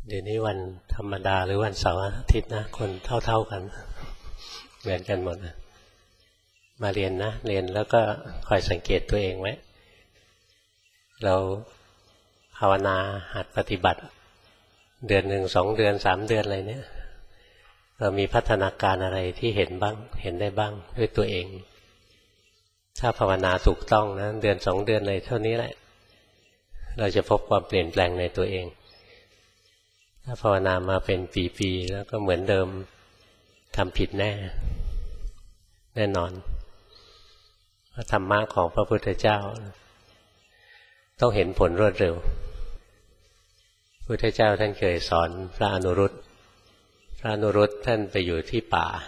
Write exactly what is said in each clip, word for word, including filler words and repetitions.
เดี๋ยวนี้วันธรรมดาหรือวันเสาร์อาทิตย์นะคนเท่าๆกันเหมือนกันหมดนะมาเรียนนะเรียนแล้วก็คอยสังเกตตัวเองไว้เราภาวนาหัดปฏิบัติเดือนหนึ่งสองเดือนสามเดือนอะไรเนี่ยเรามีพัฒนาการอะไรที่เห็นบ้างเห็นได้บ้างด้วยตัวเองถ้าภาวนาถูกต้องนะเดือนสองเดือนเลยเท่านี้แหละเราจะพบความเปลี่ยนแปลงในตัวเองถ้าภาวนามาเป็นปีๆแล้วก็เหมือนเดิมทำผิดแน่แน่นอนธรรมะของพระพุทธเจ้าต้องเห็นผลรวดเร็วพระพุทธเจ้าท่านเคยสอนพระอนุรุตพระอนุรุตท่านไปอยู่ที่ป่า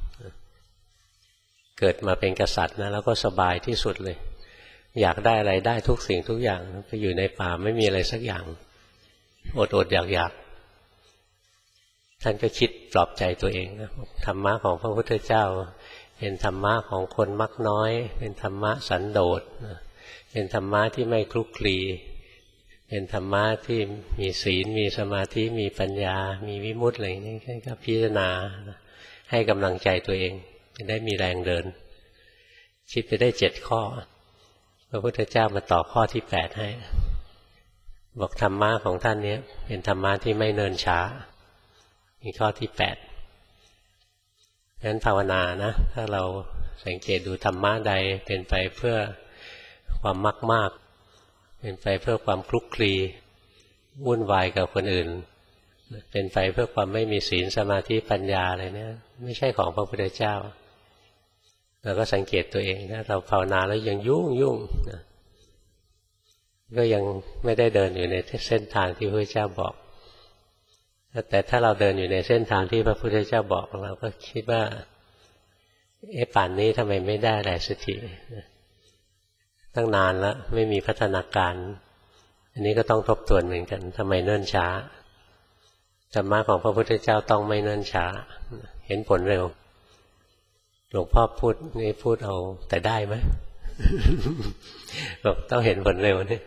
เกิดมาเป็นกษัตริย์นะแล้วก็สบายที่สุดเลยอยากได้อะไรได้ทุกสิ่งทุกอย่างไปอยู่ในป่าไม่มีอะไรสักอย่างอดอดอยากอยากท่านก็คิดปลอบใจตัวเองนะธรรมะของพระพุทธเจ้าเป็นธรรมะของคนมักน้อยเป็นธรรมะสันโดษเป็นธรรมะที่ไม่คลุกคลีเป็นธรรมะที่มีศีลมีสมาธิมีปัญญามีวิมุตติอะไรนี่ก็พิจารณาให้กำลังใจตัวเองจะได้มีแรงเดินคิดไปได้เจ็ดข้อพระพุทธเจ้ามาต่อข้อที่แปดให้บอกธรรมะของท่านนี้เป็นธรรมะที่ไม่เนินช้ามีข้อที่แปดงั้นภาวนานะถ้าเราสังเกตดูธรรมะใดเป็นไปเพื่อความมากมากเป็นไปเพื่อความคลุกคลีวุ่นวายกับคนอื่นเป็นไปเพื่อความไม่มีศีลสมาธิปัญญาอะไรเนี่ยไม่ใช่ของพระพุทธเจ้าเราก็สังเกตตัวเองนะเราภาวนาแล้วยังยุ่งยุ่งนะก็ยังไม่ได้เดินอยู่ในเส้นทางที่พระพุทธเจ้าบอกแต่ถ้าเราเดินอยู่ในเส้นทางที่พระพุทธเจ้าบอกเราก็คิดว่าเอ๊ะป่านนี้ทำไมไม่ได้อะไรสักทีตั้งนานแล้วไม่มีพัฒนาการอันนี้ก็ต้องทบทวนเหมือนกันทำไมเนิ่นช้าธรรมะของพระพุทธเจ้าต้องไม่เนิ่นช้าเห็นผลเร็วหลวงพ่อพูดนี่พูดเอาแต่ได้ไหม บอกต้องเห็นผลเร็วนี่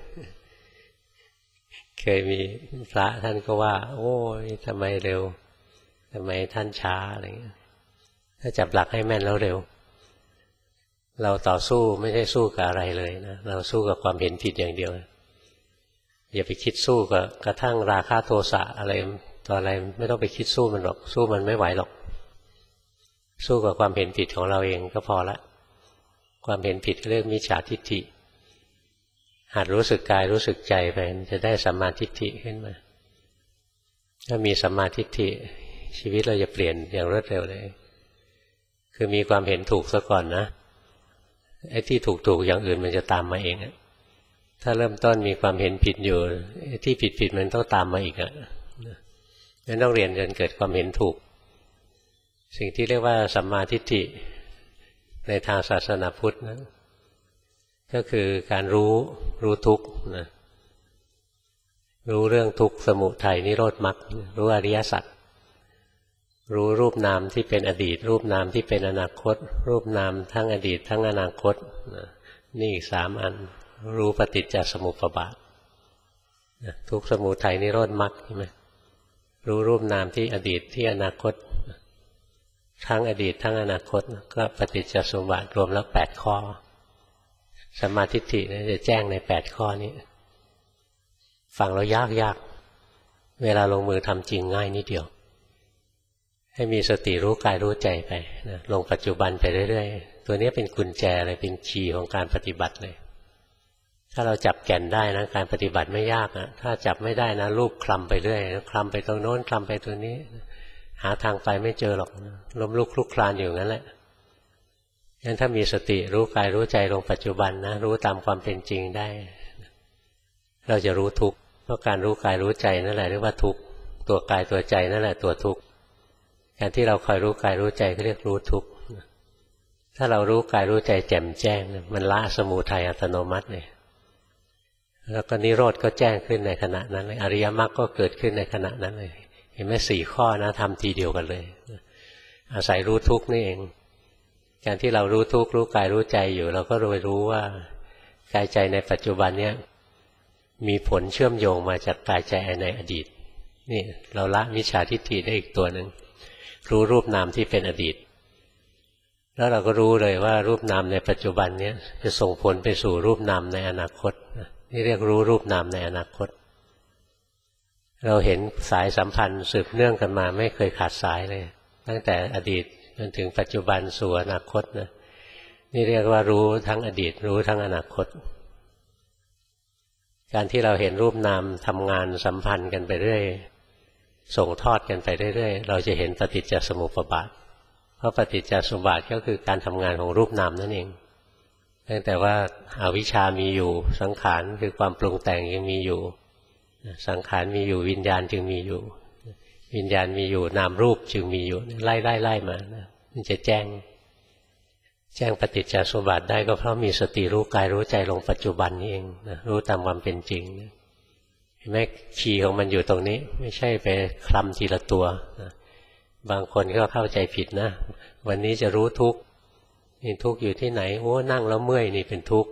เคยมีพระท่านก็ว่าโอ้ยทำไมเร็วทำไมท่านช้าอะไรเงี้ยถ้าจับหลักให้แม่นแล้วเร็วเราต่อสู้ไม่ใช่สู้กับอะไรเลยนะเราสู้กับความเห็นผิดอย่างเดียวอย่าไปคิดสู้กับกระทั่งราคะโทสะอะไรต่ออะไรไม่ต้องไปคิดสู้มันหรอกสู้มันไม่ไหวหรอกสู้กับความเห็นผิดของเราเองก็พอละความเห็นผิดเรียกมิจฉาทิฏฐิหัดรู้สึกกายรู้สึกใจไปจะได้สัมมาทิฏฐิขึ้นมาถ้ามีสัมมาทิฏฐิชีวิตเราจะเปลี่ยนอย่างรวดเร็วเลยคือมีความเห็นถูกซะก่อนนะไอ้ที่ถูกๆอย่างอื่นมันจะตามมาเองถ้าเริ่มต้นมีความเห็นผิดอยู่ไอ้ที่ผิดๆมันต้องตามมาอีกอ่ะงั้นต้องเรียนจนเกิดความเห็นถูกสิ่งที่เรียกว่าสัมมาทิฏฐิในทางศาสนาพุทธนะก็คือการรู้รู้ทุกข์นะรู้เรื่องทุกข์สมุทัยนิโรธมรรครู้อริยสัจรู้รูปนามที่เป็นอดีตรูปนามที่เป็นอนาคตรูปนามทั้งอดีตทั้งอนาคตนะนี่อีกสามอันรู้ปฏิจจสมุปบาทนะทุกข์สมุทัยนิโรธมรรคใช่ไหมรู้รูปนามที่อดีตที่อนาคตทั้งอดีตทั้งอนาคตก็ปฏิจจสมุปบาทรวมแล้วแปดข้อสัมมาทิฏฐิจะแจ้งในแปดข้อนี้ฟังแล้วยากยากเวลาลงมือทำจริงง่ายนิดเดียวให้มีสติรู้กายรู้ใจไปนะลงปัจจุบันไปเรื่อยๆตัวนี้เป็นกุญแจเลยเป็นคีย์ของการปฏิบัติเลยถ้าเราจับแก่นได้นะการปฏิบัติไม่ยากนะถ้าจับไม่ได้นะรูปคลำไปเรื่อยคลำไปตรงโน้นคลำไปตัวนี้หาทางไปไม่เจอหรอกล้มลุกคลุกคลานอยู่งั้นแหละงั้นถ้ามีสติรู้กายรู้ใจลงปัจจุบันนะรู้ตามความเป็นจริงได้เราจะรู้ทุกข์เพราะการรู้กายรู้ใจนั่นแหละเรียกว่าทุกข์ตัวกายตัวใจนั่นแหละตัวทุกข์การที่เราคอยรู้กายรู้ใจก็เรียกรู้ทุกข์ถ้าเรารู้กายรู้ใจแจ่มแจ้งมันละสมุทัยอัตโนมัติเลยแล้วก็นิโรธก็แจ้งขึ้นในขณะนั้นเลยอริยมรรคก็เกิดขึ้นในขณะนั้นเลยเห็นไหมสี่ข้อนะทำทีเดียวกันเลยอาศัยรู้ทุกข์นี่เองการที่เรารู้ทุกข์รู้กายรู้ใจอยู่เราก็รู้รู้ว่ากายใจในปัจจุบันเนี้ยมีผลเชื่อมโยงมาจากกายใจในอดีตนี่เราละมิจฉาทิฏฐิได้อีกตัวหนึ่งรู้รูปนามที่เป็นอดีตแล้วเราก็รู้เลยว่ารูปนามในปัจจุบันนี้จะส่งผลไปสู่รูปนามในอนาคตนี่เรียกรู้รูปนามในอนาคตเราเห็นสายสัมพันธ์สืบเนื่องกันมาไม่เคยขาดสายเลยตั้งแต่อดีตจนถึงปัจจุบันสู่อนาคตนะนี่เรียกว่ารู้ทั้งอดีตรู้ทั้งอนาคตการที่เราเห็นรูปนามทำงานสัมพันธ์กันไปเรื่อยส่งทอดกันไปเรื่อยๆเราจะเห็นปฏิจจสมุปบาทเพราะปฏิจจสมุปบาทก็คือการทำงานของรูปนามนั่นเองตั้งแต่ว่าอวิชชามีอยู่สังขารคือความปรุงแต่งยังมีอยู่สังขารมีอยู่วิญญาณจึงมีอยู่วิญญาณมีอยู่นามรูปจึงมีอยู่ไล่ไล่ไล่มานะมันจะแจ้งแจ้งปฏิจจสมุปบาทได้ก็เพราะมีสติรู้กายรู้ใจลงปัจจุบันนี่เองนะรู้ตามความเป็นจริงนะเห็นไหมคีย์ของมันอยู่ตรงนี้ไม่ใช่ไปคลำทีละตัวนะบางคนก็เข้าใจผิดนะวันนี้จะรู้ทุกข์นี่ทุกข์อยู่ที่ไหนโอ้นั่งแล้วเมื่อยนี่เป็นทุกข์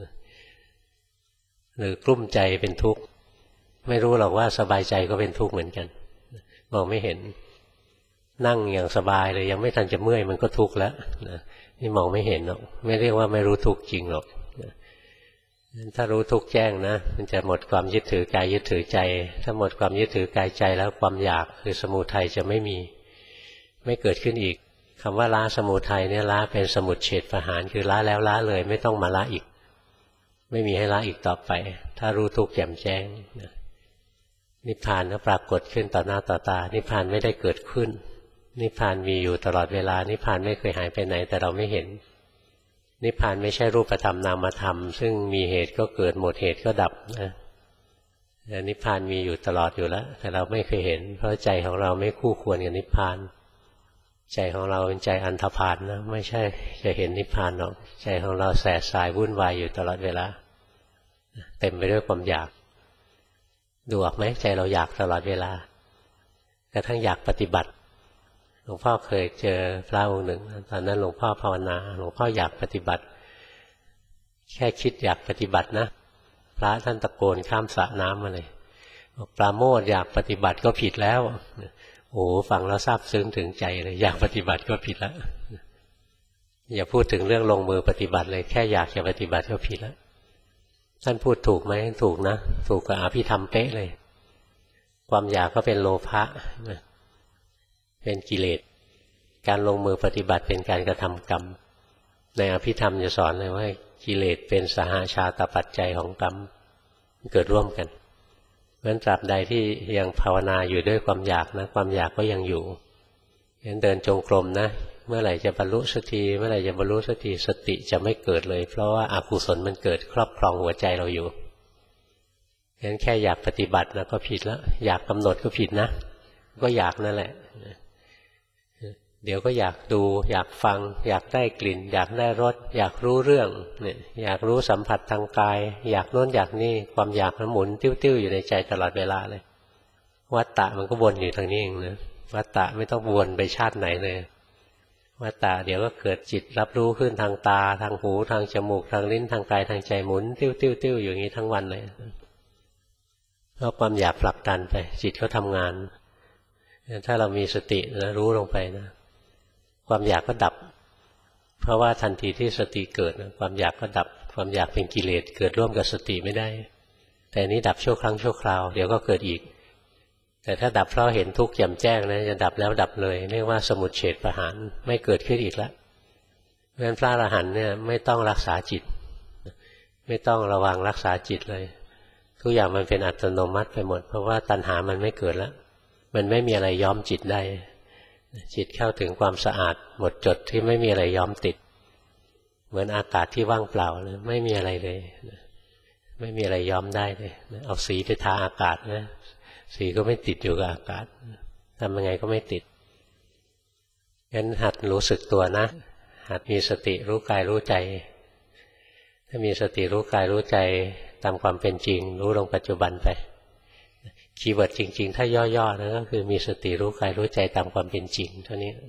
หรือกลุ้มใจเป็นทุกข์ไม่รู้หรอกว่าสบายใจก็เป็นทุกข์เหมือนกันมองไม่เห็นนั่งอย่างสบายเลยยังไม่ทันจะเมื่อยมันก็ทุกข์แล้วนะนี่มองไม่เห็นหรอกไม่เรียกว่าไม่รู้ทุกข์จริงหรอกนะถ้ารู้ทุกข์แจ้งนะมันจะหมดความยึดถือกายยึดถือใจถ้าหมดความยึดถือกายใจแล้วความอยากคือสมุทัยจะไม่มีไม่เกิดขึ้นอีกคำว่าละสมุทัยเนี่ยละเป็นสมุจเฉทประหารคือละแล้วละเลยไม่ต้องมาละอีกไม่มีให้ละอีกต่อไปถ้ารู้ทุกข์แจ่มแจ้งนะนิพพานก็ปรากฏขึ้นต่อหน้าต่อตานิพพานไม่ได้เกิดขึ้นนิพพานมีอยู่ตลอดเวลานิพพานไม่เคยหายไปไหนแต่เราไม่เห็นนิพพานไม่ใช่รูปธรรมนามธรรมซึ่งมีเหตุก็เกิดหมดเหตุก็ดับนะนิพพานมีอยู่ตลอดอยู่แล้วแต่เราไม่เคยเห็นเพราะใจของเราไม่คู่ควรกับนิพพานใจของเราเป็นใจอันธพาลนะไม่ใช่จะเห็นนิพพานหรอกใจของเราแสบสายวุ่นวายอยู่ตลอดเวลาเต็มไปด้วยความอยากดูออกไหมใจเราอยากตลอดเวลากระทั่งอยากปฏิบัติหลวงพ่อเคยเจอพระองค์หนึ่งตอนนั้นหลวงพ่อภาวนาหลวงพ่ออยากปฏิบัติแค่คิดอยากปฏิบัตินะพระท่านตะโกนข้ามสระน้ำมาเลยบอกปราโมทย์อยากปฏิบัติก็ผิดแล้วโอ้ฟังแล้วซาบซึ้งถึงใจเลยอยากปฏิบัติก็ผิดแล้วอย่าพูดถึงเรื่องลงมือปฏิบัติเลยแค่อยากจะปฏิบัติก็ผิดแล้วท่านพูดถูกไหมถูกนะถูกกับอภิธรรมเป๊ะเลยความอยากก็เป็นโลภะเป็นกิเลสการลงมือปฏิบัติเป็นการกระทำกรรมในอภิธรรมจะสอนเลยว่ากิเลสเป็นสหชาตปัจจัยของกรรมเกิดร่วมกันเพราะฉะนั้นตราบใดที่ยังภาวนาอยู่ด้วยความอยากนะความอยากก็ยังอยู่งั้นเดินจงกรมนะเมื่อไหร่จะบรรลุสักทีเมื่อไหร่จะบรรลุสักทีสติจะไม่เกิดเลยเพราะว่าอกุศลมันเกิดครอบครองหัวใจเราอยู่งั้นแค่อยากปฏิบัตินะก็ผิดแล้วอยากกำหนดก็ผิดนะก็อยากนั่นแหละเดี๋ยวก็อยากดูอยากฟังอยากได้กลิ่นอยากได้รสอยากรู้เรื่องเนี่ยอยากรู้สัมผัสทางกายอยากโน้นอยากนี่ความอยากมันหมุนติ้วๆอยู่ในใจตลอดเวลาเลยวัฏฏะมันก็วนอยู่ทางนี้เองนะวัฏฏะไม่ต้องวนไปชาติไหนเลยวัฏฏะเดี๋ยวก็เกิดจิตรับรู้ขึ้นทางตาทางหูทางจมูกทางลิ้นทางกายทางใจหมุนติ้วๆๆอยู่อย่างนี้ทั้งวันเลยเพราะความอยากผลักดันไปจิตเขาทำงานถ้าเรามีสตินะรู้ลงไปนะความอยากก็ดับเพราะว่าทันทีที่สติเกิดความอยากก็ดับความอยากเป็นกิเลสเกิดร่วมกับสติไม่ได้แต่นี้ดับชั่วครั้งชั่วคราวเดี๋ยวก็เกิดอีกแต่ถ้าดับเพราะเห็นทุกข์แจ่มแจ้งนะจะดับแล้วดับเลยเรียกว่าสมุจเฉทประหารไม่เกิดขึ้นอีกแล้วเพราะฉะนั้นพระอรหันต์เนี่ยไม่ต้องรักษาจิตไม่ต้องระวังรักษาจิตเลยทุกอย่างมันเป็นอัตโนมัติไปหมดเพราะว่าตัณหามันไม่เกิดแล้วมันไม่มีอะไรย้อมจิตได้จิตเข้าถึงความสะอาดหมดจดที่ไม่มีอะไรย้อมติดเหมือนอากาศที่ว่างเปล่าเลยไม่มีอะไรเลยไม่มีอะไรย้อมได้เลยเอาสีไปทาอากาศนะสีก็ไม่ติดอยู่กับอากาศทำยังไงก็ไม่ติดงั้นหัดรู้สึกตัวนะหัดมีสติรู้กายรู้ใจถ้ามีสติรู้กายรู้ใจตามความเป็นจริงรู้ลงปัจจุบันไปคีย์เวิร์ดจริงๆถ้าย่อๆนะก็คือมีสติรู้กายรู้ใจตามความเป็นจริงเท่านี้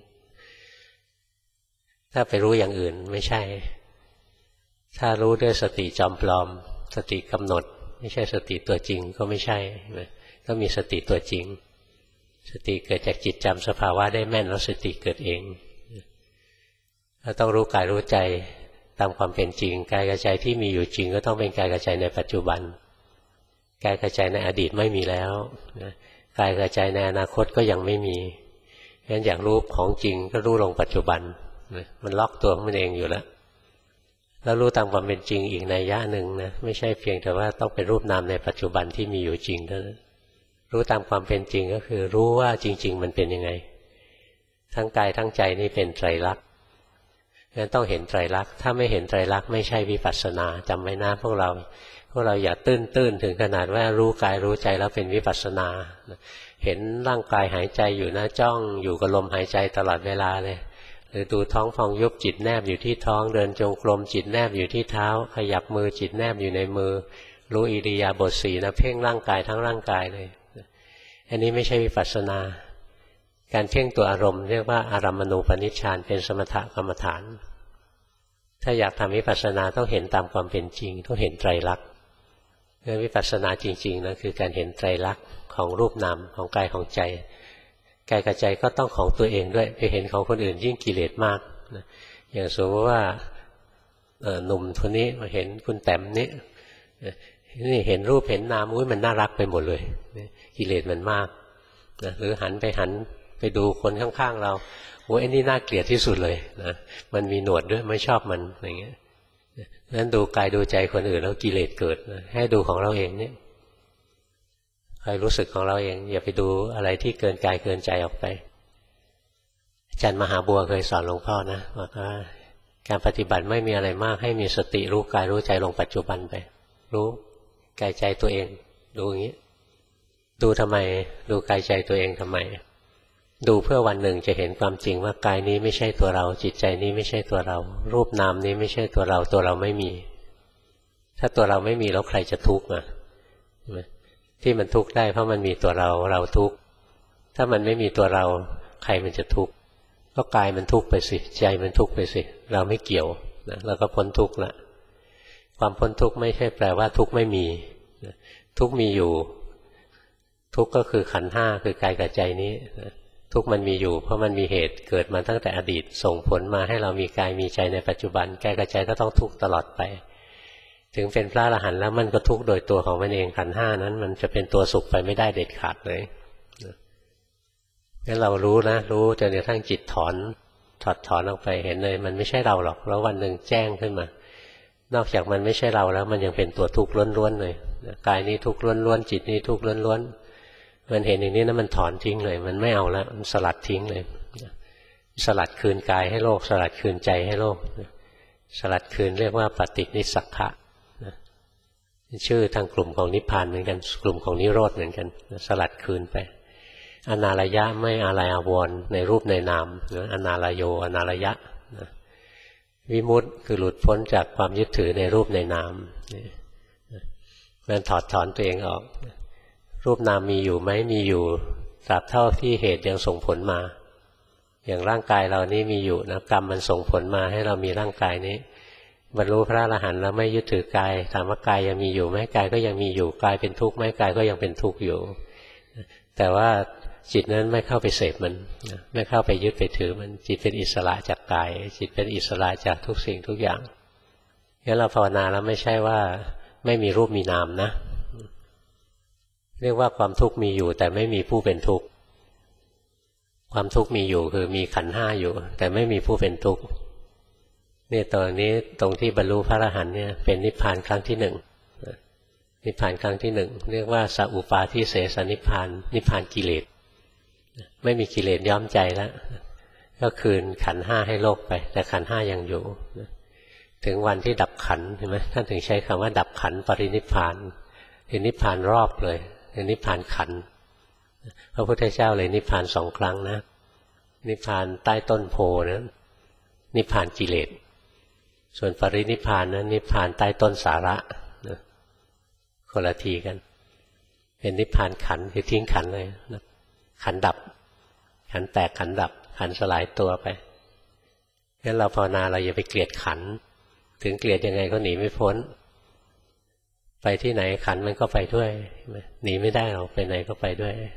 ถ้าไปรู้อย่างอื่นไม่ใช่ถ้ารู้ด้วยสติจอมปลอมสติกำหนดไม่ใช่สติตัวจริงก็ไม่ใช่ต้องมีสติตัวจริงสติเกิดจากจิตจำสภาวะได้แม่นแล้วสติเกิดเองเราต้องรู้กายรู้ใจตามความเป็นจริงกายกับใจที่มีอยู่จริงก็ต้องเป็นกายกับใจในปัจจุบันกายกับใจในอดีตไม่มีแล้วกายกับใจในอนาคตก็ยังไม่มีงั้นอยากรู้ของจริงก็รู้ลงปัจจุบันมันล็อกตัวมันเองอยู่แล้วแล้วรู้ตามความเป็นจริงอีกนัยยะหนึ่งนะไม่ใช่เพียงแต่ว่าต้องเป็นรูปนามในปัจจุบันที่มีอยู่จริงเท่านั้นรู้ตามความเป็นจริงก็คือรู้ว่าจริงๆมันเป็นยังไงทั้งกายทั้งใจนี่เป็นไตรลักษณ์งั้นต้องเห็นไตรลักษณ์ถ้าไม่เห็นไตรลักษณ์ไม่ใช่วิปัสสนาจำไว้นะพวกเราพวกเราอย่าตื้นตื้นถึงขนาดว่ารู้กายรู้ใจแล้วเป็นวิปัสสนาเห็นร่างกายหายใจอยู่นะจ้องอยู่กับลมหายใจตลอดเวลาเลยหรือดูท้องฟองยุบจิตแนบอยู่ที่ท้องเดินจงกรมจิตแนบอยู่ที่เท้าขยับมือจิตแนบอยู่ในมือรู้อิริยาบถสี่นะเพ่งร่างกายทั้งร่างกายเลยอันนี้ไม่ใช่วิปัสสนาการเพ่งตัวอารมณ์เรียกว่าอารัมมณูปนิชฌานเป็นสมถกรรมฐานถ้าอยากทำวิปัสสนาต้องเห็นตามความเป็นจริงต้องเห็นไตรลักษณ์วิปัสสนาจริงๆนะคือการเห็นไตรลักษณ์ของรูปนามของกายของใจกายกับใจก็ต้องของตัวเองด้วยไปเห็นของคนอื่นยิ่งกิเลสมากนะอย่างสมมติว่าหนุ่มคนนี้มาเห็นคุณแต้มนี้นี่เห็นรูปเห็นนามอุ้ยมันน่ารักไปหมดเลยกิเลสมันมากนะหรือหันไปหันไปดูคนข้างๆเราโอ้ยอันนี้น่าเกลียดที่สุดเลยนะมันมีหนวดด้วยไม่ชอบมันอย่างเงี้ยนั้นดูกายดูใจคนอื่นแล้วกิเลสเกิดนะให้ดูของเราเองเนี่ยใครรู้สึกของเราเองอย่าไปดูอะไรที่เกินกายเกินใจออกไปอาจารย์มหาบัวเคยสอนหลวงพ่อนะบอกว่าการปฏิบัติไม่มีอะไรมากให้มีสติรู้กายรู้ใจลงปัจจุบันไปรู้กายใจตัวเองดูอย่างนี้ดูทำไมดูกายใจตัวเองทำไมดูเพื่อวันหนึ่งจะเห็นความจริงว่ากายนี้ไม่ใช่ตัวเราจิตใจนี้ไม่ใช่ตัวเรารูปนามนี้ไม่ใช่ตัวเราตัวเราไม่มีถ้าตัวเราไม่มีแล้วใครจะทุกข์อ่ะใช่ไหมที่มันทุกข์ได้เพราะมันมีตัวเราเราทุกข์ถ้ามันไม่มีตัวเราใครมันจะทุกข์ก็กายมันทุกข์ไปสิใจมันทุกข์ไปสิเราไม่เกี่ยวนะเราก็พ้นทุกข์ละความพ้นทุกข์ไม่ใช่แปลว่าทุกข์ไม่มีทุกข์มีอยู่ทุกข์ก็คือขันธ์ห้าคือกายกับใจนี้ทุกข์มันมีอยู่เพราะมันมีเหตุเกิดมาตั้งแต่อดีตส่งผลมาให้เรามีกายมีใจในปัจจุบันกายกับใจก็ต้องทุกข์ตลอดไปถึงเป็นพระอรหันต์แล้วมันก็ทุกข์โดยตัวของมันเองขันธ์ห้านั้นมันจะเป็นตัวสุขไปไม่ได้เด็ดขาดเลยงั้นเรารู้นะรู้จนกระทั่งจิตถอนถอดถอนออกไปเห็นเลยมันไม่ใช่เราหรอกแล้ววันหนึ่งแจ้งขึ้นมานอกจากมันไม่ใช่เราแล้วมันยังเป็นตัวทุกข์ล้วนๆเลยกายนี้ทุกข์ล้วนๆจิตนี้ทุกข์ล้วนๆมันเห็นอย่างนี้นะมันถอนทิ้งเลยมันไม่เอาแล้วมันสลัดทิ้งเลยสลัดคืนกายให้โลกสลัดคืนใจให้โลกสลัดคืนเรียกว่าปฏินิสสักขะชื่อทางกลุ่มของนิพพานเหมือนกันกลุ่มของนิโรธเหมือนกันสลัดคืนไปอนาลยะไม่อาลัยอาวรณ์ในรูปในนามอนาลโยอนาลยะวิมุตติคือหลุดพ้นจากความยึดถือในรูปในนามมันถอดถอนตัวเองออกรูปนามมีอยู่ไหมมีอยู่ตราบเท่าที่เหตุยังส่งผลมาอย่างร่างกายเรานี่มีอยู่นะกรรมมันส่งผลมาให้เรามีร่างกายนี้บรรลุพระอรหันต์แล้วไม่ยึดถือกายถามว่ากายยังมีอยู่ไหมกายก็ยังมีอยู่กายเป็นทุกข์ไหมกายก็ยังเป็นทุกข์อยู่แต่ว่าจิตนั้นไม่เข้าไปเสพมันไม่เข้าไปยึดไปถือมันจิตเป็นอิสระจากกายจิตเป็นอิสระจากทุกสิ่งทุกอย่างงั้นเราภาวนาแล้วไม่ใช่ว่าไม่มีรูปมีนามนะเรียกว่าความทุกข์มีอยู่แต่ไม่มีผู้เป็นทุกข์ความทุกข์มีอยู่คือมีขันธ์ห้าอยู่แต่ไม่มีผู้เป็นทุกข์นี่ตอนนี้ตรงที่บรรลุพระอรหันต์เนี่ยเป็นนิพพานครั้งที่หนึ่งนิพพานครั้งที่หนึ่งเรียกว่าสัพปาทิเสสนิพพานนิพพานกิเลสไม่มีกิเลสย้อมใจแล้วก็คืนขันธ์ห้าให้โลกไปแต่ขันธ์ห้ายังอยู่ถึงวันที่ดับขันธ์เห็นไหมท่านถึงใช้คำว่าดับขันธ์ปรินิพพานคือนิพพานรอบเลยคือนิพพานขันธ์พระพุทธเจ้าเลยนิพพานสองครั้งนะนิพพานใต้ต้นโพนั้นนิพพานกิเลสส่วนปรินิพพานนั้นนิพพานใต้ต้นสาระนะคนละทีกันเป็นนิพพานขันธ์คือทิ้งขันธ์เลยนะขันธ์ดับขันธ์แตกขันธ์ดับขันธ์สลายตัวไปงั้นเราภาวนาเราอย่าไปเกลียดขันธ์ถึงเกลียดยังไงก็หนีไม่พ้นไปที่ไหนขันธ์มันก็ไปด้วยหนีไม่ได้หรอกไปไหนก็ไปด้วย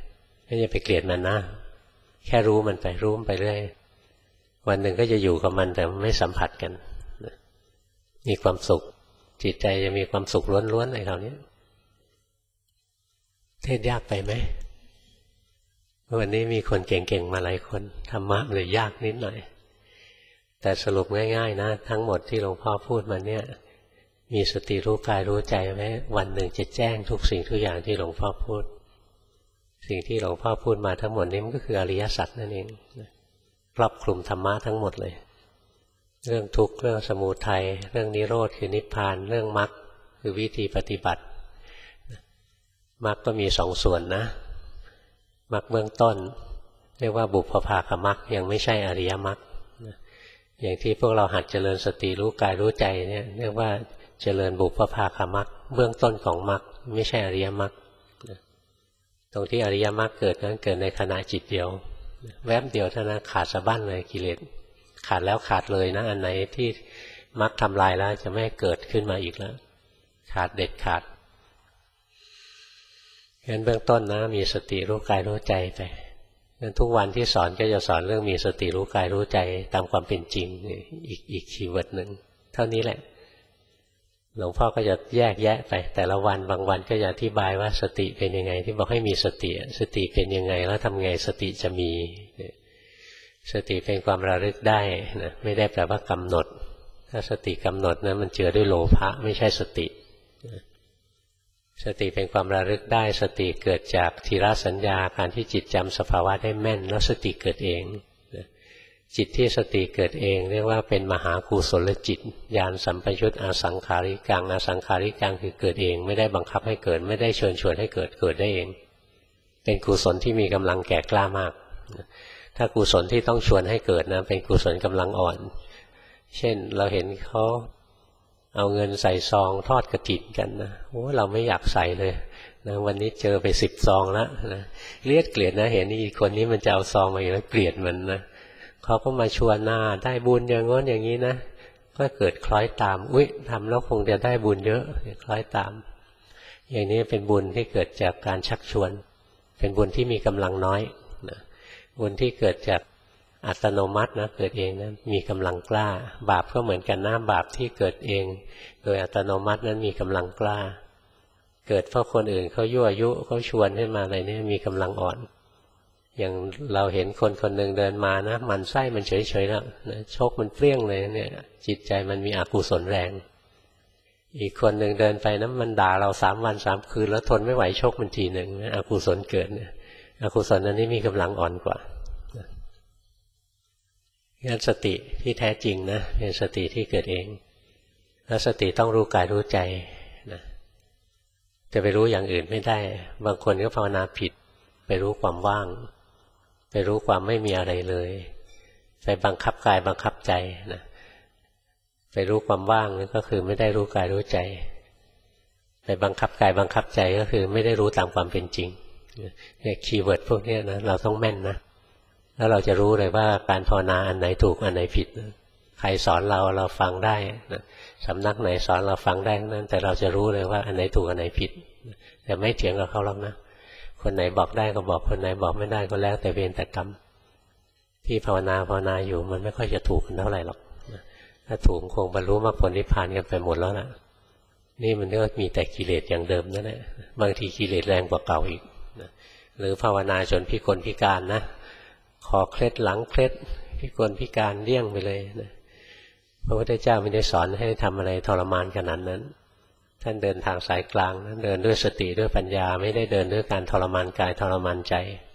ไม่จะไปเกลียดมันนะแค่รู้มันไปรู้มันไปเรื่อยวันหนึ่งก็จะอยู่กับมันแต่ไม่สัมผัสกันมีความสุขจิตใจจะมีความสุขล้วนๆในคราวนี้เทศยากไปไหมวันนี้มีคนเก่งๆมาหลายคนธรรมะเลยยากนิดหน่อยแต่สรุปง่ายๆนะทั้งหมดที่หลวงพ่อพูดมาเนี่ยมีสติรู้กายรู้ใจไหมวันหนึ่งจะแจ้งทุกสิ่งทุกอย่างที่หลวงพ่อพูดสิ่งที่หลวงพ่อพูดมาทั้งหมดนี้มันก็คืออริยสัจนั่นเองครอบคลุมธรรมะทั้งหมดเลยเรื่องทุกข์เรื่องสมุทัยเรื่องนิโรธคือนิพพานเรื่องมรรคคือวิธีปฏิบัติมรรคก็มีสองส่วนนะมรรคเบื้องต้นเรียกว่าบุพภาคมรรคยังไม่ใช่อริยมรรคอย่างที่พวกเราหัดเจริญสติรู้กายรู้ใจเนี่ยเรียกว่าเจริญบุพภาคมรรคเบื้องต้นของมรรคไม่ใช่อริยมรรคตรงที่อริยมรรคเกิดนั้นเกิดในขณะจิตเดียวแวบเดียวเท่านั้นขาดสะบั้นเลยกิเลสขาดแล้วขาดเลยนะอันไหนที่มรรคทำลายแล้วจะไม่เกิดขึ้นมาอีกแล้วขาดเด็ดขาดงั้นเบื้องต้นนะมีสติรู้กายรู้ใจไปงั้นทุกวันที่สอนก็จะสอนเรื่องมีสติรู้กายรู้ใจตามความเป็นจริงอีกอีกคีย์เวิร์ดหนึ่งเท่านี้แหละหลวงพ่อก็จะแยกแยะไปแต่ละวันบางวันก็จะอธิบายว่าสติเป็นยังไงที่บอกให้มีสติสติเป็นยังไงแล้วทำไงสติจะมีสติเป็นความระลึกได้นะไม่ได้แปลว่ากำหนดถ้าสติกำหนดนะมันเจือด้วยโลภะไม่ใช่สติสติเป็นความระลึกได้สติเกิดจากทีละสัญญาการที่จิตจำสภาวะได้แม่นแล้วสติเกิดเองจิตที่สติเกิดเองเรียกว่าเป็นมหากุศลจิตญาณสัมปยุตอสังขาริกังอสังขาริกังคือเกิดเองไม่ได้บังคับให้เกิดไม่ได้เชิญชวนให้เกิดเกิดได้เองเป็นกุศลที่มีกำลังแก่กล้ามากถ้ากุศลที่ต้องชวนให้เกิดนะเป็นกุศลกำลังอ่อนเช่นเราเห็นเขาเอาเงินใส่ซองทอดกฐินกันนะโอ้เราไม่อยากใส่เลยนะวันนี้เจอไปสิบซองแล้วนะเกลียดเกลียดนะเห็นอีกคนนี้มันจะเอาซองมาอยู่แล้วเกลียดมันนะเขาก็มาชวนหน้าได้บุญอย่างง้นอย่างนี้นะก็เกิดคล้อยตามอุ๊ยทำแล้วคงจะได้บุญเยอะคล้อยตามอย่างนี้เป็นบุญที่เกิดจากการชักชวนเป็นบุญที่มีกำลังน้อยนะบุญที่เกิดจากอัตโนมัตินะเกิดเองนะมีกำลังกล้าบาปก็เหมือนกันนะบาปที่เกิดเองโดยอัตโนมัตินั้นมีกำลังกล้าเกิดเพราะคนอื่นเขายั่วยุเขาชวนให้มาอะไรนี่มีกำลังอ่อนอย่างเราเห็นคนคนหนึ่งเดินมานะมันไส้มันเฉยๆแล้วนะชกมันเปรี้ยงเลยเนี่ยจิตใจมันมีอกุศลแรงอีกคนหนึ่งเดินไปนะมันด่าเราสามวันสามคืนแล้วทนไม่ไหวชกมันทีหนึ่งนะอกุศลเกิดเนี่ยอกุศลอันนี้มีกำลังอ่อนกว่างั้นสติที่แท้จริงนะเป็นสติที่เกิดเองแล้วสติต้องรู้กายรู้ใจนะจะไปรู้อย่างอื่นไม่ได้บางคนก็ภาวนาผิดไปรู้ความว่างไปรู้ความไม่มีอะไรเลยไปบังคับกายบังคับใจนะไปรู้ความว่างนี่ก็คือไม่ได้รู้กายรู้ใจไปบังคับกายบังคับใจก็คือไม่ได้รู้ตามความเป็นจริงเนี่ยคีย์เวิร์ดพวกนี้นะเราต้องแม่นนะแล้วเราจะรู้เลยว่าการภาวนาอันไหนถูกอันไหนผิดใครสอนเราเราฟังได้นะสำนักไหนสอนเราฟังได้นั้นแต่เราจะรู้เลยว่าอันไหนถูกอันไหนผิดแต่ไม่เถียงกับเขาหรอกนะคนไหนบอกได้ก็บอกคนไหนบอกไม่ได้ก็แล้วแต่เวรแต่กรรมที่ภาวนาภาวนาอยู่มันไม่ค่อยจะถูกกันเท่าไหร่หรอกถ้าถูกคงบรรลุมรรคผลนิพพานกันไปหมดแล้วนะนี่มันก็มีแต่กิเลสอย่างเดิมนั่นแหละบางทีกิเลสแรงกว่าเก่าอีกนะหรือภาวนาจนพิกลพิการนะคอเคล็ดหลังเคล็ดพิกลพิการเลี่ยงไปเลยนะพระพุทธเจ้าไม่ได้สอนให้ทำอะไรทรมานขนาดนั้นท่านเดินทางสายกลางนั้นเดินด้วยสติด้วยปัญญาไม่ได้เดินด้วยการทรมานกายทรมานใจ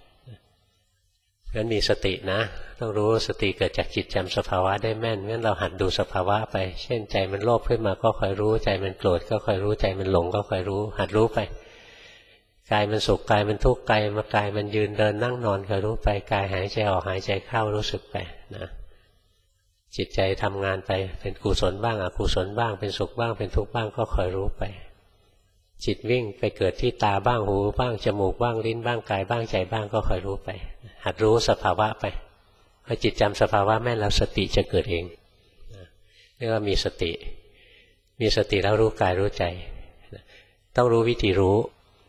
งั้นมีสตินะต้องรู้สติเกิดจากจิตจำสภาวะได้แม่นงั้นเราหัดดูสภาวะไปเช่นใจมันโลภขึ้นมาก็คอยรู้ใจมันโกรธก็คอยรู้ใจมันหลงก็คอยรู้หัดรู้ไปกายมันสุขกายมันทุกข์กายมากายมันยืนเดินนั่งนอนคอยรู้ไปกายหายใจออกหายใจเข้ารู้สึกไปนะจิตใจทำงานไปเป็นกุศลบ้างอกุศลบ้างเป็นสุขบ้างเป็นทุกข์บ้างก็คอยรู้ไปจิตวิ่งไปเกิดที่ตาบ้างหูบ้างจมูกบ้างลิ้นบ้างกายบ้างใจบ้างก็คอยรู้ไปหัดรู้สภาวะไปพอจิตจำสภาวะแม่นแล้วสติจะเกิดเองเรียกว่ามีสติมีสติแล้วรู้กายรู้ใจต้องรู้วิธีรู้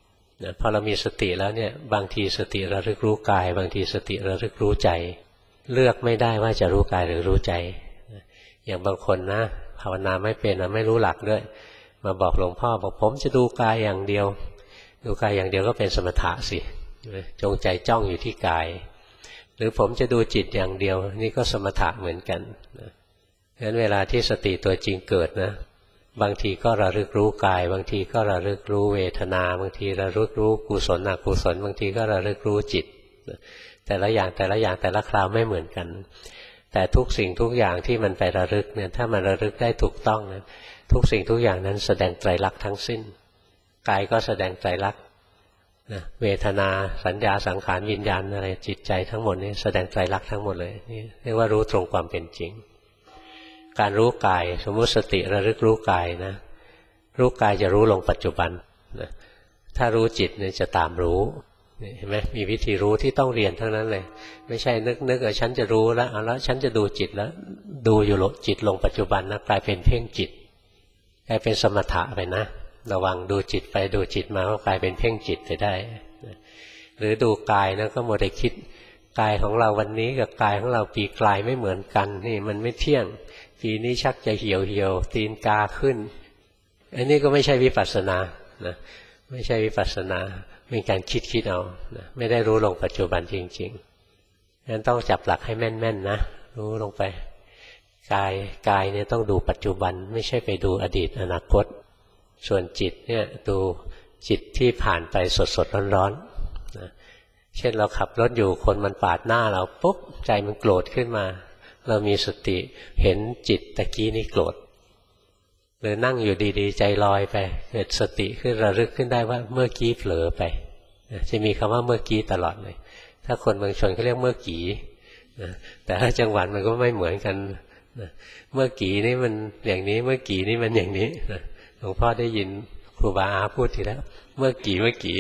นะพอเรามีสติแล้วเนี่ยบางทีสติระลึกรู้กายบางทีสติระลึกรู้ใจเลือกไม่ได้ว่าจะรู้กายหรือรู้ใจอย่างบางคนนะภาวนาไม่เป็นนะไม่รู้หลักด้วยมาบอกหลวงพ่อบอกผมจะดูกายอย่างเดียวดูกายอย่างเดียวก็เป็นสมถะสิจงใจจ้องอยู่ที่กายหรือผมจะดูจิตอย่างเดียวนี่ก็สมถะเหมือนกันงั้นเวลาที่สติตัวจริงเกิดนะบางทีก็ระลึกรู้กายบางทีก็ระลึกรู้เวทนาบางทีระลึกรู้กุศลอกุศลบางทีก็ระลึกรู้จิตแต่ละอย่างแต่ละอย่างแต่ละคราวไม่เหมือนกันแต่ทุกสิ่งทุกอย่างที่มันไประลึกเนี่ยถ้ามันระลึกได้ถูกต้องนะทุกสิ่งทุกอย่างนั้นแสดงไตรลักษณ์ทั้งสิ้นกายก็แสดงไตรลักษณ์นะเวทนาสัญญาสังขารวิญญาณอะไรจิตใจทั้งหมดนี้แสดงไตรลักษณ์ทั้งหมดเลยนี่เรียกว่ารู้ตรงความเป็นจริงการรู้กายสมมุติสติระลึกรู้กายนะรู้กายจะรู้ลงปัจจุบันนะถ้ารู้จิตเนี่ยจะตามรู้เห็นไหมมีวิธีรู้ที่ต้องเรียนทั้งนั้นเลยไม่ใช่นึกนึกว่าฉันจะรู้แล้วแล้วฉันจะดูจิตแล้วดูอยู่จิตลงปัจจุบันนะกลายเป็นเพ่งจิตกลายเป็นสมถะไปนะระวังดูจิตไปดูจิตมาก็กลายเป็นเพ่งจิตไปได้หรือดูกายนะก็มัวแต่คิดกายของเราวันนี้กับกายของเราปีกลายไม่เหมือนกันนี่มันไม่เที่ยงปีนี้ชักจะเหี่ยวเหี่ยวตีนกาขึ้นอันนี้ก็ไม่ใช่วิปัสสนานะไม่ใช่วิปัสสนาเป็นการคิดคิดเอานะไม่ได้รู้ลงปัจจุบันจริงๆงั้นต้องจับหลักให้แม่นๆนะรู้ลงไปกายกายเนี่ยต้องดูปัจจุบันไม่ใช่ไปดูอดีตอนาคตส่วนจิตเนี่ยดูจิตที่ผ่านไปสดๆร้อนๆนะเช่นเราขับรถอยู่คนมันปาดหน้าเราปุ๊บใจมันโกรธขึ้นมาเรามีสติเห็นจิตตะกี้นี่โกรธหรือนั่งอยู่ดีๆใจลอยไปเกิดสติขึ้นระลึกขึ้นได้ว่าเมื่อกี้เผลอไปจะมีคำว่าเมื่อกี้ตลอดเลยถ้าคนบางชนเขาเรียกเมื่อกี้แต่ถ้าจังหวัดมันก็ไม่เหมือนกันเมื่อกี้นี่มันอย่างนี้เมื่อกี้นี่มันอย่างนี้หลวงพ่อได้ยินครูบาอาพูดทีแล้วเมื่อกี้เมื่อกี้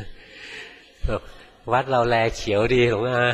วัดเราแลเขียวดีหลวงอา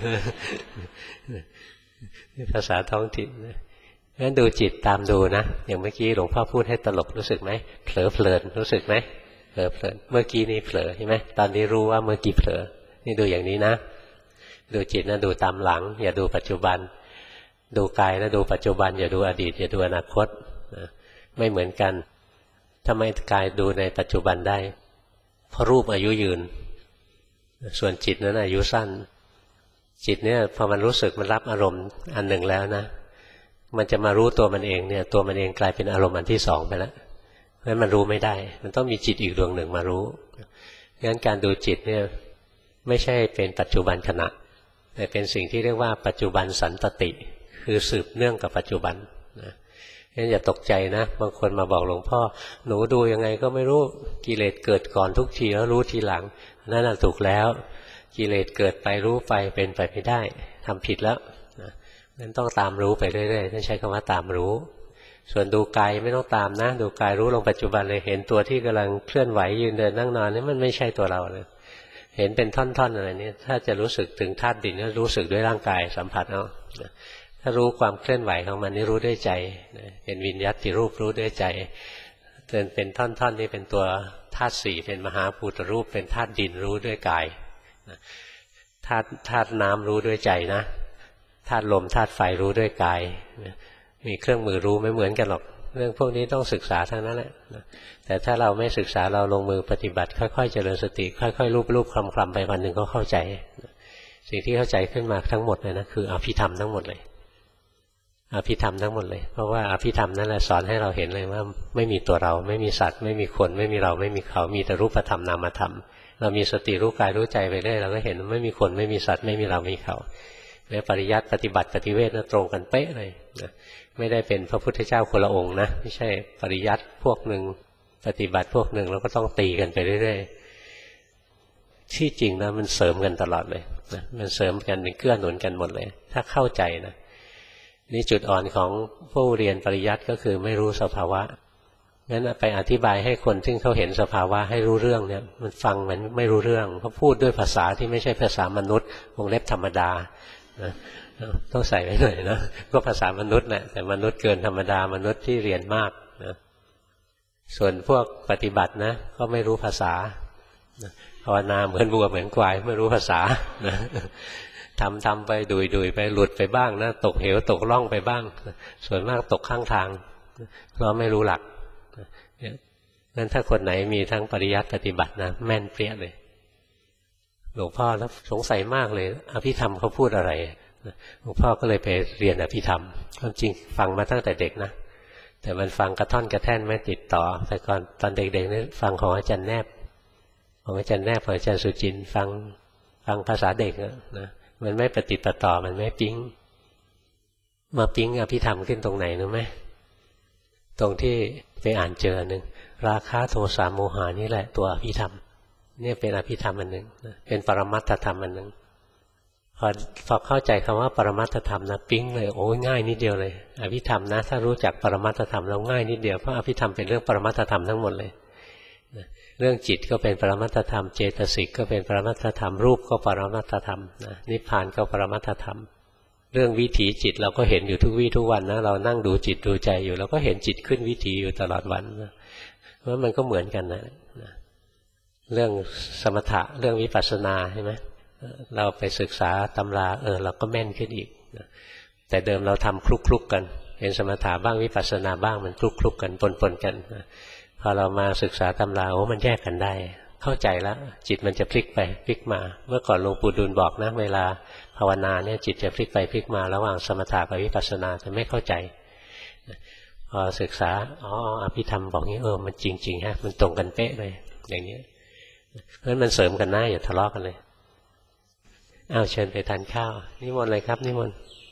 ภาษาท้องถิ่นนะงั้นดูจิตตามดูนะอย่างเมื่อกี้หลวงพ่อพูดให้ตลกรู้สึกไหมเผลอเพลินรู้สึกไหมเผลอเพลินเมื่อกี้นี่เผลอใช่ไหมตอนนี้รู้ว่าเมื่อกี้เผลอนี่ดูอย่างนี้นะดูจิตนะดูตามหลังอย่าดูปัจจุบันดูกายนะดูปัจจุบันอย่าดูอดีตอย่าดูอนาคตนะไม่เหมือนกันทำไมกายดูในปัจจุบันได้เพราะรูปอายุยืนส่วนจิตนั้นอายุสั้นจิตเนี่ยพอมันรู้สึกมันรับอารมณ์อันหนึ่งแล้วนะมันจะมารู้ตัวมันเองเนี่ยตัวมันเองกลายเป็นอารมณ์อันที่สองไปแล้วเพราะฉะนั้นมันรู้ไม่ได้มันต้องมีจิตอีกดวงหนึ่งมารู้งั้นการดูจิตเนี่ยไม่ใช่เป็นปัจจุบันขณะแต่เป็นสิ่งที่เรียกว่าปัจจุบันสันตติคือสืบเนื่องกับปัจจุบันนะงั้นอย่าตกใจนะบางคนมาบอกหลวงพ่อหนูดูยังไงก็ไม่รู้กิเลสเกิดก่อนทุกทีแล้วรู้ทีหลังนั่นน่ะถูกแล้วกิเลสเกิดไปรู้ไปเป็นไปไม่ได้ทำผิดแล้วนะนั้นต้องตามรู้ไปเรื่อยๆนั่นใช้คำว่าตามรู้ส่วนดูกายไม่ต้องตามนะดูกายรู้ลงปัจจุบันเลยเห็นตัวที่กำลังเคลื่อนไหวยืนเดินนั่งนอนนี่มันไม่ใช่ตัวเราเลยเห็นเป็นท่อนๆอะไรนี้ถ้าจะรู้สึกถึงธาตุดินก็รู้สึกด้วยร่างกายสัมผัสเอาถ้ารู้ความเคลื่อนไหวของมันนี่รู้ด้วยใจเป็นวิญญัติรูปรู้ด้วยใจเป็นเป็นท่อนๆนี่เป็นตัวธาตุสี่เป็นมหาภูตรูปเป็นธาตุดินรู้ด้วยกายธาตุธาตุน้ำรู้ด้วยใจนะธาตุลมธาตุไฟรู้ด้วยกายมีเครื่องมือรู้ไม่เหมือนกันหรอกเรื่องพวกนี้ต้องศึกษาทั้งนั้นแหละแต่ถ้าเราไม่ศึกษาเราลงมือปฏิบัติค่อยๆเจริญสติค่อยๆรูปๆคลำๆไปวันหนึ่งก็เข้าใจสิ่งที่เข้าใจขึ้นมาทั้งหมดเลยนะคืออภิธรรมทั้งหมดเลยอภิธรรมทั้งหมดเลยเพราะว่าอภิธรรมนั่นแหละสอนให้เราเห็นเลยว่าไม่มีตัวเราไม่มีสัตว์ไม่มีคนไม่มีเราไม่มีเขามีแต่รูปธรรมนามธรรมเรามีสติรู้กายรู้ใจไปเรื่อยเราก็เห็นไม่มีคนไม่มีสัตว์ไม่มีเราไม่มีเขาแม้ปริยัติปฏิบัติปฏิเวทนะตรงกันเป๊ะเลยนะไม่ได้เป็นพระพุทธเจ้าคนละองค์นะไม่ใช่ปริยัติพวกหนึ่งปฏิบัติพวกหนึ่งแล้วก็ต้องตีกันไปเรื่อยๆที่จริงนะมันเสริมกันตลอดเลยนะมันเสริมกันเป็นเกื้อหนุนกันหมดเลยถ้าเข้าใจนะนี่จุดอ่อนของผู้เรียนปริยัติก็คือไม่รู้สภาวะงั้นไปอธิบายให้คนที่เขาเห็นสภาวะให้รู้เรื่องเนี่ยมันฟังมันไม่รู้เรื่องเขาพูดด้วยภาษาที่ไม่ใช่ภาษามนุษย์วงเล็บธรรมดานะต้องใส่ไว้หน่อยนะก็ภาษามนุษย์แหละแต่มนุษย์เกินธรรมดามนุษย์ที่เรียนมากนะส่วนพวกปฏิบัตินะก็ไม่รู้ภาษาภาวนาเหมือนวัวเหมือนควายไม่รู้ภาษาทำทำไปดุยดุยไปหลุดไปบ้างนะตกเหวตกล่องไปบ้างส่วนมากตกข้างทางเพราะไม่รู้หลักงั้นถ้าคนไหนมีทั้งปริยัติปฏิบัตินะแม่นเปรี้ยเลยหลวงพ่อแล้วสงสัยมากเลยอภิธรรมเขาพูดอะไรหลวงพ่อก็เลยไปเรียนอภิธรรมความจริงฟังมาตั้งแต่เด็กนะแต่มันฟังกระท่อนกระแท่นไม่ติดต่อแต่ก่อนตอนเด็กๆนี่ฟังของอาจารย์แนบของอาจารย์แนบของอาจารย์สุจินต์ฟังฟังภาษาเด็กนะมันไม่ปฏิปต่อมันไม่ปิ๊งมาปิ๊งอภิธรรมขึ้นตรงไหนรู้ไหมตรงที่ไปอ่านเจอหนึ่งราคะโทสะโมหะนี่แหละตัวอภิธรรมเนี่ยเป็นอภิธรรมอันหนึ่งเป็นปรมัตถธรรมอันหนึ่งพอพอเข้าใจคำว่าปรมัตถธรรมนะปิ๊งเลยโอ้ยง่ายนิดเดียวเลยอภิธรรมนะถ้ารู้จักปรมัตถธรรมแล้วง่ายนิดเดียวเพราะอภิธรรมเป็นเรื่องปรมัตถธรรมทั้งหมดเลยเรื่องจิตก็เป็นปรมัตถธรรมเจตสิกก็เป็นปรมัตถธรรมรูปก็ปรมัตถธรรมนิพพานก็ปรมัตถธรรมเรื่องวิถีจิตเราก็เห็นอยู่ทุกวี่ทุกวันนะเรานั่งดูจิตดูใจอยู่เราก็เห็นจิตขึ้นวิถีอยู่ตลอดวันนะเพราะมันก็เหมือนกันนะเรื่องสมถะเรื่องวิปัสสนาใช่ไหมเราไปศึกษาตำราเออเราก็แม่นขึ้นอีกแต่เดิมเราทำคลุกคลุกกันเป็นสมถะบ้างวิปัสสนาบ้างมันคลุกคลุกกันปนปนกันพอเรามาศึกษาตำราโอ้มันแยกกันได้เข้าใจแล้วจิตมันจะพลิกไปพลิกมาเมื่อก่อนหลวงปู่ดูลบอกนะเวลาภาวนาเนี่ยจิตจะพลิกไปพลิกมาระหว่างสมถะกับวิปัสสนาจะไม่เข้าใจพอศึกษาอ๋ออภิธรรมบอกงี้เออมันจริงๆฮะมันตรงกันเป๊ะเลยอย่างนี้เพราะฉะนั้นมันเสริมกันนะอย่าทะเลาะกันเลยอ้าวเชิญไปทานข้าวนิมนต์เลยครับนิมนต์